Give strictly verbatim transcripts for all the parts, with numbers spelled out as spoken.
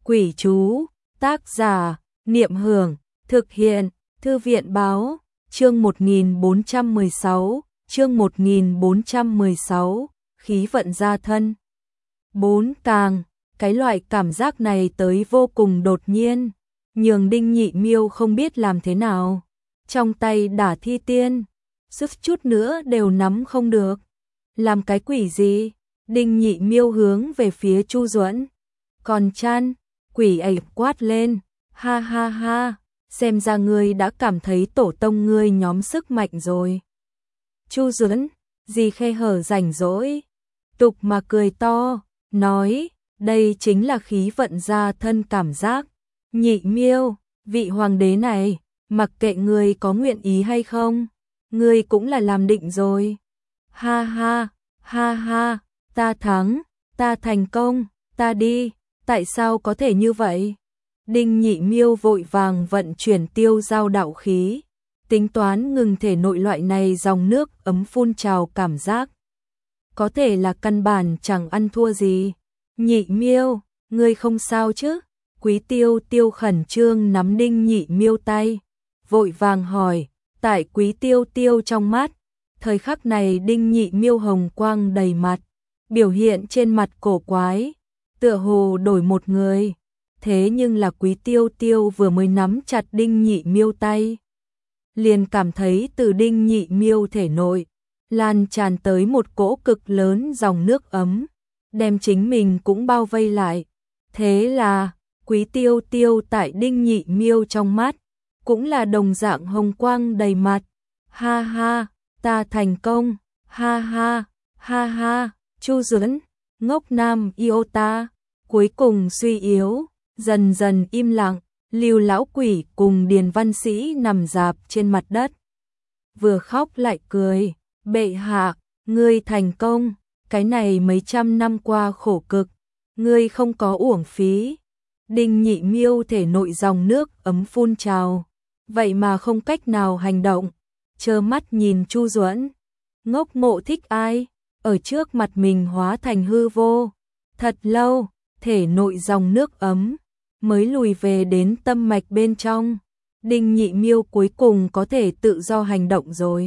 Quỷ chú, tác giả, Niệm Hưởng, thực hiện, Thư viện báo, chương một nghìn bốn trăm mười sáu, chương một nghìn bốn trăm mười sáu, khí vận gia thân. Bốn càng, cái loại cảm giác này tới vô cùng đột nhiên, nhường Đinh Nhị Miêu không biết làm thế nào. Trong tay đả thi tiên, sức chút nữa đều nắm không được. Làm cái quỷ gì? Đinh Nhị Miêu hướng về phía Chu Duẫn. Còn chăn, quỷ ấy quát lên, ha ha ha, xem ra ngươi đã cảm thấy tổ tông ngươi nhóm sức mạnh rồi. Chu Duẫn, gì khe hở rảnh rỗi, tục mà cười to, nói, đây chính là khí vận gia thân cảm giác. Nhị Miêu, vị hoàng đế này, mặc kệ ngươi có nguyện ý hay không, ngươi cũng là làm định rồi. Ha ha, ha ha, ta thắng, ta thành công, ta đi, tại sao có thể như vậy? Đinh Nhị Miêu vội vàng vận chuyển tiêu giao đạo khí, tính toán ngừng thể nội loại này dòng nước ấm phun trào cảm giác. Có thể là căn bản chẳng ăn thua gì. Nhị Miêu, ngươi không sao chứ? Quý Tiêu Tiêu khẩn trương nắm Đinh Nhị Miêu tay, vội vàng hỏi. Tại Quý Tiêu Tiêu trong mắt, thời khắc này Đinh Nhị Miêu hồng quang đầy mặt, biểu hiện trên mặt cổ quái, tựa hồ đổi một người. Thế nhưng là Quý Tiêu Tiêu vừa mới nắm chặt Đinh Nhị Miêu tay, liền cảm thấy từ Đinh Nhị Miêu thể nội lan tràn tới một cỗ cực lớn dòng nước ấm, đem chính mình cũng bao vây lại. Thế là Quý Tiêu Tiêu tại Đinh Nhị Miêu trong mắt cũng là đồng dạng hồng quang đầy mặt. Ha ha, ta thành công, ha ha, ha ha. Chu Duẫn, ngốc nam yêu ta, cuối cùng suy yếu, dần dần im lặng. Lưu lão quỷ cùng Điền Văn Sĩ nằm rạp trên mặt đất, vừa khóc lại cười. Bệ hạ, ngươi thành công, cái này mấy trăm năm qua khổ cực, ngươi không có uổng phí. Đinh Nhị Miêu thể nội dòng nước ấm phun trào, vậy mà không cách nào hành động, trơ mắt nhìn Chu Duẫn. Ngốc Mộ thích ai? Ở trước mặt mình hóa thành hư vô. Thật lâu, thể nội dòng nước ấm mới lùi về đến tâm mạch bên trong. Đinh Nhị Miêu cuối cùng có thể tự do hành động rồi.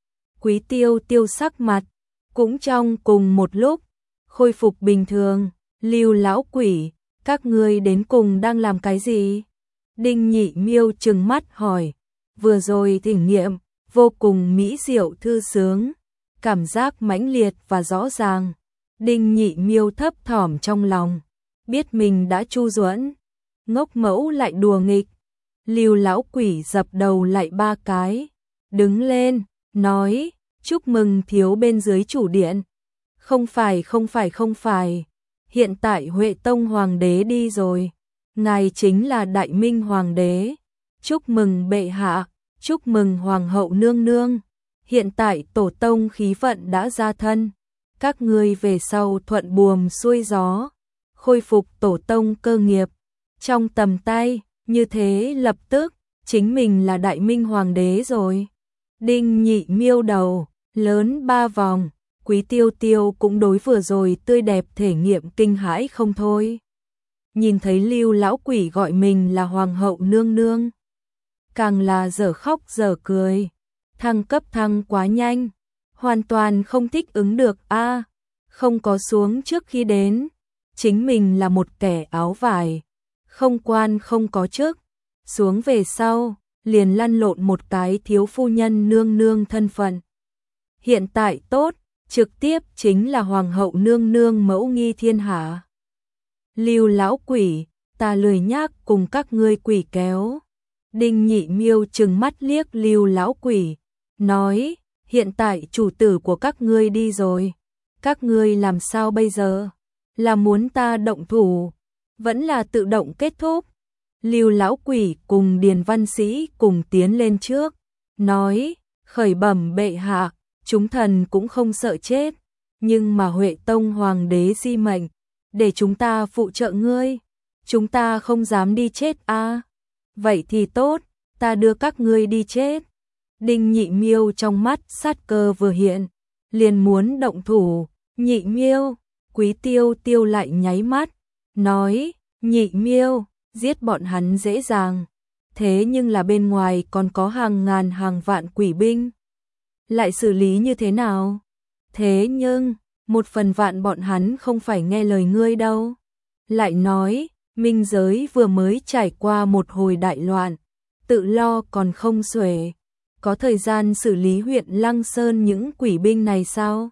Quý Tiêu Tiêu sắc mặt cũng trong cùng một lúc khôi phục bình thường. Lưu lão quỷ, các ngươi đến cùng đang làm cái gì? Đinh Nhị Miêu trừng mắt hỏi. Vừa rồi thỉnh nghiệm vô cùng mỹ diệu thư sướng, cảm giác mãnh liệt và rõ ràng. Đinh Nhị Miêu thấp thỏm trong lòng, biết mình đã Chu Duẫn ngốc mẫu lại đùa nghịch. Lưu lão quỷ dập đầu lại ba cái, đứng lên, nói, chúc mừng thiếu bên dưới chủ điện. Không phải không phải không phải, hiện tại Huệ Tông Hoàng đế đi rồi, ngài chính là Đại Minh Hoàng đế. Chúc mừng bệ hạ, chúc mừng Hoàng hậu nương nương, hiện tại tổ tông khí vận đã ra thân, các ngươi về sau thuận buồm xuôi gió, khôi phục tổ tông cơ nghiệp trong tầm tay. Như thế lập tức chính mình là Đại Minh Hoàng đế rồi. Đinh Nhị Miêu đầu lớn ba vòng. Quý Tiêu Tiêu cũng đối vừa rồi tươi đẹp thể nghiệm kinh hãi không thôi. Nhìn thấy Lưu lão quỷ gọi mình là Hoàng hậu nương nương, càng là dở khóc dở cười. Thăng cấp thăng quá nhanh, hoàn toàn không thích ứng được a. À, không có xuống trước khi đến, chính mình là một kẻ áo vải, không quan không có chức, xuống về sau liền lăn lộn một cái thiếu phu nhân nương nương thân phận. Hiện tại tốt, trực tiếp chính là Hoàng hậu nương nương mẫu nghi thiên hạ. Lưu lão quỷ, ta lười nhác cùng các ngươi quỷ kéo. Đinh Nhị Miêu trừng mắt liếc Lưu lão quỷ, nói, hiện tại chủ tử của các ngươi đi rồi, các ngươi làm sao bây giờ? Là muốn ta động thủ, vẫn là tự động kết thúc? Lưu lão quỷ cùng Điền Văn Sĩ cùng tiến lên trước, nói, khởi bẩm bệ hạ, chúng thần cũng không sợ chết, nhưng mà Huệ Tông Hoàng đế di mệnh, để chúng ta phụ trợ ngươi, chúng ta không dám đi chết a. À? Vậy thì tốt, ta đưa các ngươi đi chết. Đinh Nhị Miêu trong mắt sát cơ vừa hiện, liền muốn động thủ. Nhị Miêu, Quý Tiêu Tiêu lại nháy mắt, nói, Nhị Miêu, giết bọn hắn dễ dàng, thế nhưng là bên ngoài còn có hàng ngàn hàng vạn quỷ binh. Lại xử lý như thế nào? Thế nhưng, một phần vạn bọn hắn không phải nghe lời ngươi đâu. Lại nói, minh giới vừa mới trải qua một hồi đại loạn, tự lo còn không xuể, có thời gian xử lý huyện Lăng Sơn những quỷ binh này sao?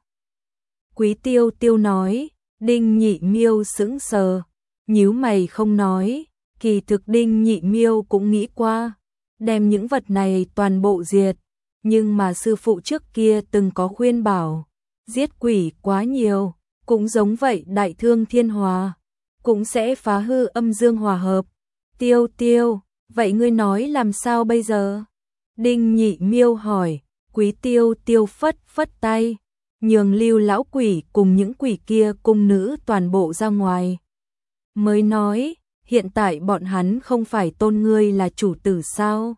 Quý Tiêu Tiêu nói. Đinh Nhị Miêu sững sờ, nhíu mày không nói, kỳ thực Đinh Nhị Miêu cũng nghĩ qua, đem những vật này toàn bộ diệt, nhưng mà sư phụ trước kia từng có khuyên bảo, giết quỷ quá nhiều, cũng giống vậy đại thương thiên hòa, cũng sẽ phá hư âm dương hòa hợp. Tiêu Tiêu, vậy ngươi nói làm sao bây giờ? Đinh Nhị Miêu hỏi. Quý Tiêu Tiêu phất phất tay, nhường Lưu lão quỷ cùng những quỷ kia cung nữ toàn bộ ra ngoài. Mới nói, hiện tại bọn hắn không phải tôn ngươi là chủ tử sao?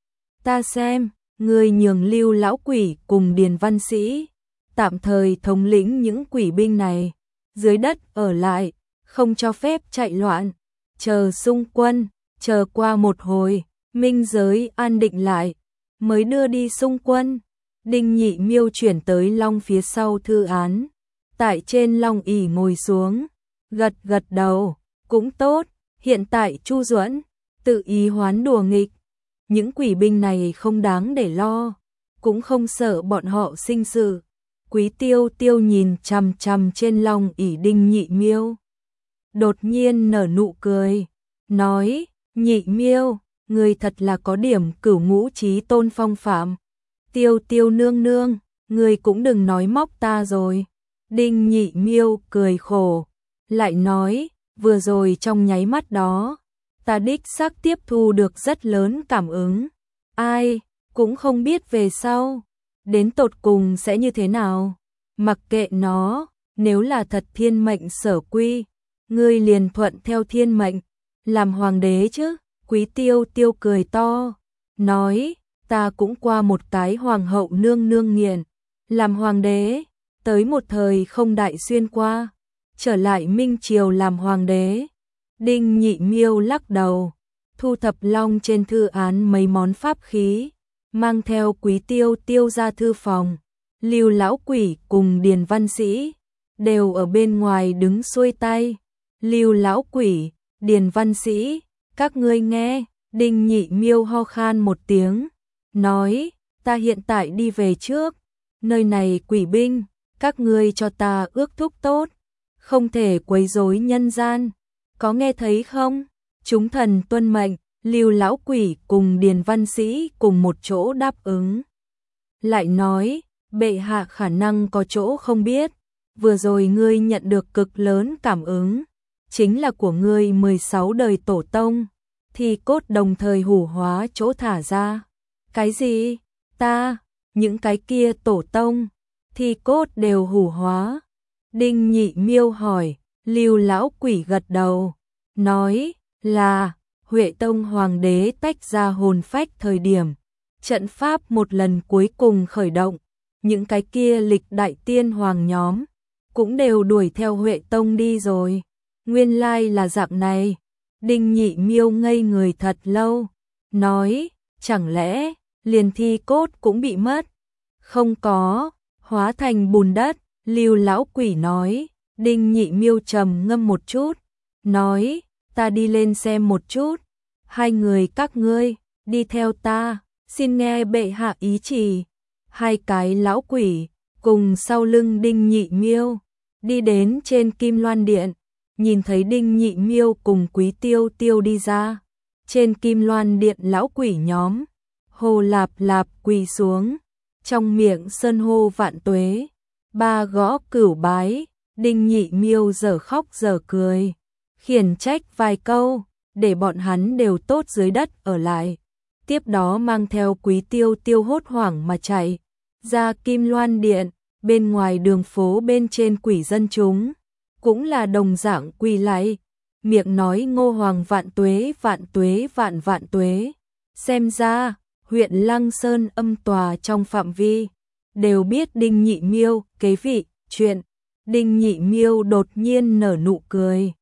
Ta xem, ngươi nhường Lưu lão quỷ cùng Điền Văn Sĩ tạm thời thống lĩnh những quỷ binh này, dưới đất ở lại, không cho phép chạy loạn, chờ xung quân, chờ qua một hồi, minh giới an định lại, mới đưa đi xung quân. Đinh Nhị Miêu chuyển tới long phía sau thư án, tại trên long ỷ ngồi xuống, gật gật đầu, cũng tốt, hiện tại Chu Duẫn tự ý hoán đùa nghịch, những quỷ binh này không đáng để lo, cũng không sợ bọn họ sinh sự. Quý Tiêu Tiêu nhìn chằm chằm trên long ỷ Đinh Nhị Miêu, đột nhiên nở nụ cười, nói, Nhị Miêu, người thật là có điểm cửu ngũ chí tôn phong phạm. Tiêu Tiêu nương nương, người cũng đừng nói móc ta rồi. Đinh Nhị Miêu cười khổ, lại nói, vừa rồi trong nháy mắt đó, ta đích xác tiếp thu được rất lớn cảm ứng. Ai, cũng không biết về sau, đến tột cùng sẽ như thế nào. Mặc kệ nó, nếu là thật thiên mệnh sở quy, ngươi liền thuận theo thiên mệnh, làm hoàng đế chứ. Quý Tiêu Tiêu cười to, nói, ta cũng qua một cái hoàng hậu nương nương nghiền, làm hoàng đế, tới một thời không đại xuyên qua, trở lại Minh Triều làm hoàng đế. Đinh Nhị Miêu lắc đầu, thu thập long trên thư án mấy món pháp khí, mang theo Quý Tiêu Tiêu ra thư phòng. Lưu lão quỷ cùng Điền Văn Sĩ đều ở bên ngoài đứng xuôi tay. Lưu lão quỷ, Điền Văn Sĩ, các ngươi nghe. Đinh Nhị Miêu ho khan một tiếng, nói, ta hiện tại đi về trước, nơi này quỷ binh, các ngươi cho ta ước thúc tốt, không thể quấy rối nhân gian, có nghe thấy không? Chúng thần tuân mệnh. Lưu lão quỷ cùng Điền Văn Sĩ cùng một chỗ đáp ứng. Lại nói, bệ hạ khả năng có chỗ không biết, vừa rồi ngươi nhận được cực lớn cảm ứng, chính là của ngươi mười sáu đời tổ tông, thì cốt đồng thời hủ hóa chỗ thả ra. Cái gì? Ta, những cái kia tổ tông, thì cốt đều hủ hóa. Đinh Nhị Miêu hỏi. Lưu lão quỷ gật đầu, nói là Huệ Tông hoàng đế tách ra hồn phách thời điểm, trận pháp một lần cuối cùng khởi động, những cái kia lịch đại tiên hoàng nhóm cũng đều đuổi theo Huệ Tông đi rồi. Nguyên lai là dạng này. Đinh Nhị Miêu ngây người thật lâu, nói, chẳng lẽ liền thi cốt cũng bị mất? Không có, hóa thành bùn đất. Lưu lão quỷ nói. Đinh Nhị Miêu trầm ngâm một chút, nói, ta đi lên xem một chút. Hai người các ngươi, đi theo ta, xin nghe bệ hạ ý chỉ. Hai cái lão quỷ, cùng sau lưng Đinh Nhị Miêu, đi đến trên Kim Loan Điện, nhìn thấy Đinh Nhị Miêu cùng Quý Tiêu Tiêu đi ra. Trên Kim Loan Điện lão quỷ nhóm, hô lạp lạp quỳ xuống, trong miệng sơn hô vạn tuế, ba gõ cửu bái. Đinh Nhị Miêu giờ khóc giờ cười, khiển trách vài câu, để bọn hắn đều tốt dưới đất ở lại. Tiếp đó mang theo Quý Tiêu Tiêu hốt hoảng mà chạy ra Kim Loan Điện. Bên ngoài đường phố bên trên quỷ dân chúng cũng là đồng dạng quỳ lạy, miệng nói ngô hoàng vạn tuế vạn tuế vạn vạn tuế. Xem ra huyện Lăng Sơn âm tòa trong phạm vi đều biết Đinh Nhị Miêu kế vị chuyện. Đinh Nhị Miêu đột nhiên nở nụ cười,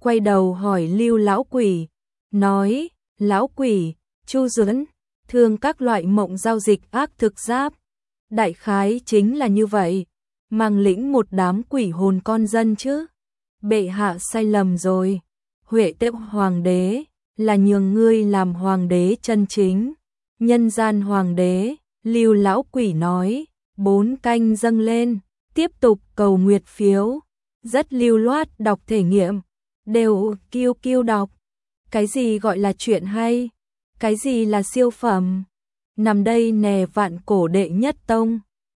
quay đầu hỏi Lưu lão quỷ, nói, lão quỷ, Chu Duẫn, thường các loại mộng giao dịch ác thực giáp. Đại khái chính là như vậy, mang lĩnh một đám quỷ hồn con dân chứ. Bệ hạ sai lầm rồi, Huệ Tệp hoàng đế, là nhường ngươi làm hoàng đế chân chính. Nhân gian hoàng đế, Lưu lão quỷ nói, bốn canh dâng lên, tiếp tục cầu nguyệt phiếu. Rất lưu loát đọc thể nghiệm, đều kiêu kiêu đọc. Cái gì gọi là chuyện hay? Cái gì là siêu phẩm? Nằm đây nè vạn cổ đệ nhất tông.